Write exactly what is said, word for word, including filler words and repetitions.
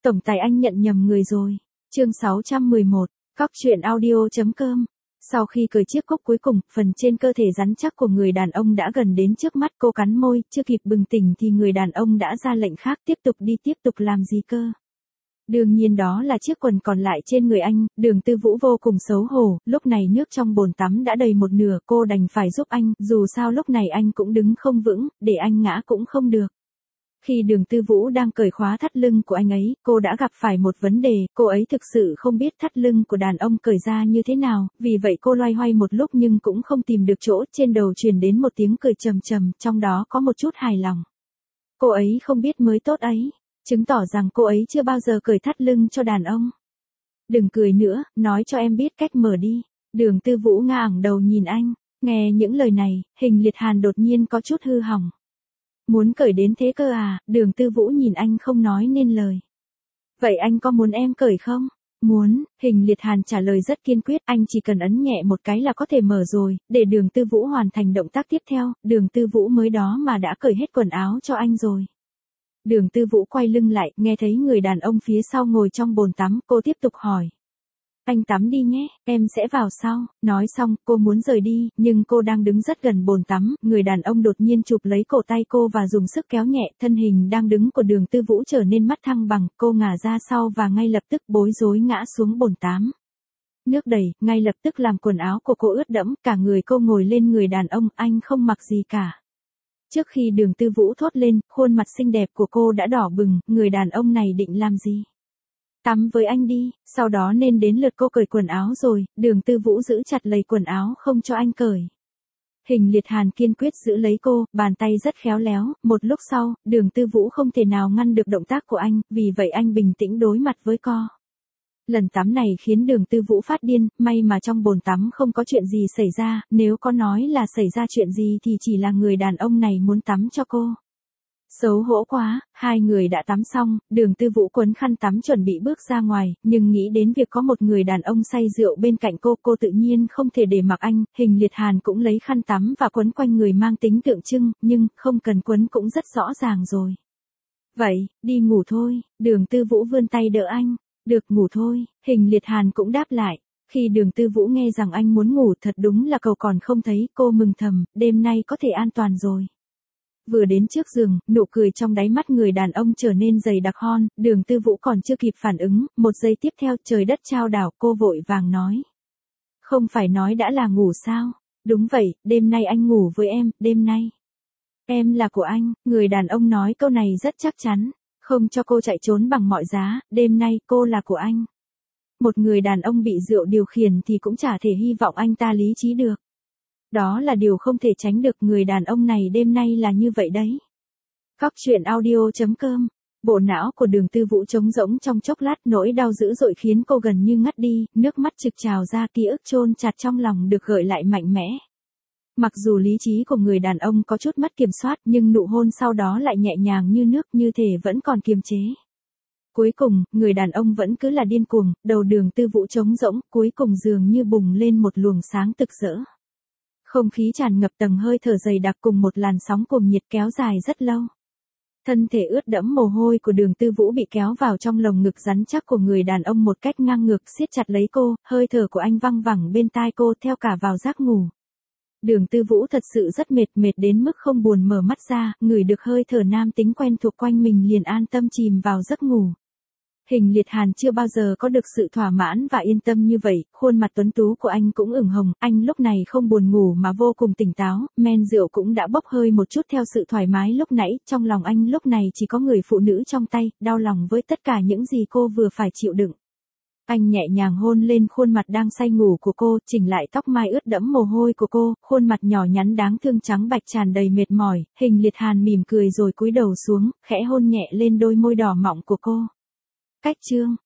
Tổng tài anh nhận nhầm người rồi. Chương sáu trăm mười một, Cóc truyện audio.com. Sau khi cởi chiếc cúc cuối cùng, phần trên cơ thể rắn chắc của người đàn ông đã gần đến trước mắt, cô cắn môi, chưa kịp bừng tỉnh thì người đàn ông đã ra lệnh khác, tiếp tục đi, tiếp tục làm gì cơ. Đương nhiên đó là chiếc quần còn lại trên người anh. Đường Tư Vũ vô cùng xấu hổ, lúc này nước trong bồn tắm đã đầy một nửa, cô đành phải giúp anh, dù sao lúc này anh cũng đứng không vững, để anh ngã cũng không được. Khi Đường Tư Vũ đang cởi khóa thắt lưng của anh ấy, cô đã gặp phải một vấn đề, cô ấy thực sự không biết thắt lưng của đàn ông cởi ra như thế nào, vì vậy cô loay hoay một lúc nhưng cũng không tìm được chỗ, trên đầu truyền đến một tiếng cười trầm trầm, trong đó có một chút hài lòng. Cô ấy không biết mới tốt ấy, chứng tỏ rằng cô ấy chưa bao giờ cởi thắt lưng cho đàn ông. Đừng cười nữa, nói cho em biết cách mở đi. Đường Tư Vũ ngẩng đầu nhìn anh, nghe những lời này, Hình Liệt Hàn đột nhiên có chút hư hỏng. Muốn cởi đến thế cơ à? Đường Tư Vũ nhìn anh không nói nên lời. Vậy anh có muốn em cởi không? Muốn. Hình Liệt Hàn trả lời rất kiên quyết, anh chỉ cần ấn nhẹ một cái là có thể mở rồi, để Đường Tư Vũ hoàn thành động tác tiếp theo, Đường Tư Vũ mới đó mà đã cởi hết quần áo cho anh rồi. Đường Tư Vũ quay lưng lại, nghe thấy người đàn ông phía sau ngồi trong bồn tắm, cô tiếp tục hỏi. Anh tắm đi nhé, em sẽ vào sau. Nói xong, cô muốn rời đi, nhưng cô đang đứng rất gần bồn tắm, người đàn ông đột nhiên chụp lấy cổ tay cô và dùng sức kéo nhẹ, thân hình đang đứng của Đường Tư Vũ trở nên mất thăng bằng, cô ngả ra sau và ngay lập tức bối rối ngã xuống bồn tắm. Nước đầy, ngay lập tức làm quần áo của cô ướt đẫm, cả người cô ngồi lên người đàn ông, anh không mặc gì cả. Trước khi Đường Tư Vũ thốt lên, khuôn mặt xinh đẹp của cô đã đỏ bừng, người đàn ông này định làm gì? Tắm với anh đi, sau đó nên đến lượt cô cởi quần áo rồi. Đường Tư Vũ giữ chặt lấy quần áo không cho anh cởi. Hình Liệt Hàn kiên quyết giữ lấy cô, bàn tay rất khéo léo, một lúc sau, Đường Tư Vũ không thể nào ngăn được động tác của anh, vì vậy anh bình tĩnh đối mặt với cô. Lần tắm này khiến Đường Tư Vũ phát điên, may mà trong bồn tắm không có chuyện gì xảy ra, nếu có nói là xảy ra chuyện gì thì chỉ là người đàn ông này muốn tắm cho cô. Xấu hổ quá, hai người đã tắm xong, Đường Tư Vũ quấn khăn tắm chuẩn bị bước ra ngoài, nhưng nghĩ đến việc có một người đàn ông say rượu bên cạnh cô, cô tự nhiên không thể để mặc anh. Hình Liệt Hàn cũng lấy khăn tắm và quấn quanh người mang tính tượng trưng, nhưng không cần quấn cũng rất rõ ràng rồi. Vậy, đi ngủ thôi. Đường Tư Vũ vươn tay đỡ anh. Được, ngủ thôi. Hình Liệt Hàn cũng đáp lại. Khi Đường Tư Vũ nghe rằng anh muốn ngủ, thật đúng là cầu còn không thấy, cô mừng thầm, đêm nay có thể an toàn rồi. Vừa đến trước giường, nụ cười trong đáy mắt người đàn ông trở nên dày đặc hon, Đường Tư Vũ còn chưa kịp phản ứng, một giây tiếp theo trời đất chao đảo, cô vội vàng nói. Không phải nói đã là ngủ sao? Đúng vậy, đêm nay anh ngủ với em, đêm nay. Em là của anh, người đàn ông nói câu này rất chắc chắn, không cho cô chạy trốn bằng mọi giá, đêm nay cô là của anh. Một người đàn ông bị rượu điều khiển thì cũng chả thể hy vọng anh ta lý trí được. Đó là điều không thể tránh được, người đàn ông này đêm nay là như vậy đấy. Cóc truyện audio.com. Bộ não của Đường Tư Vũ trống rỗng trong chốc lát, nỗi đau dữ dội khiến cô gần như ngất đi, nước mắt trực trào ra, ký ức chôn chặt trong lòng được gợi lại mạnh mẽ. Mặc dù lý trí của người đàn ông có chút mất kiểm soát, nhưng nụ hôn sau đó lại nhẹ nhàng như nước, như thể vẫn còn kiềm chế. Cuối cùng, người đàn ông vẫn cứ là điên cuồng, đầu Đường Tư Vũ trống rỗng, cuối cùng dường như bùng lên một luồng sáng rực rỡ. Không khí tràn ngập tầng hơi thở dày đặc cùng một làn sóng cuồng nhiệt kéo dài rất lâu. Thân thể ướt đẫm mồ hôi của Đường Tư Vũ bị kéo vào trong lồng ngực rắn chắc của người đàn ông một cách ngang ngược, siết chặt lấy cô, hơi thở của anh văng vẳng bên tai cô theo cả vào giấc ngủ. Đường Tư Vũ thật sự rất mệt, mệt đến mức không buồn mở mắt ra, ngửi được hơi thở nam tính quen thuộc quanh mình liền an tâm chìm vào giấc ngủ. Hình Liệt Hàn chưa bao giờ có được sự thỏa mãn và yên tâm như vậy, khuôn mặt tuấn tú của anh cũng ửng hồng, anh lúc này không buồn ngủ mà vô cùng tỉnh táo, men rượu cũng đã bốc hơi một chút theo sự thoải mái lúc nãy, trong lòng anh lúc này chỉ có người phụ nữ trong tay, đau lòng với tất cả những gì cô vừa phải chịu đựng. Anh nhẹ nhàng hôn lên khuôn mặt đang say ngủ của cô, chỉnh lại tóc mai ướt đẫm mồ hôi của cô, khuôn mặt nhỏ nhắn đáng thương trắng bạch tràn đầy mệt mỏi. Hình Liệt Hàn mỉm cười rồi cúi đầu xuống, khẽ hôn nhẹ lên đôi môi đỏ mọng của cô. Cách chương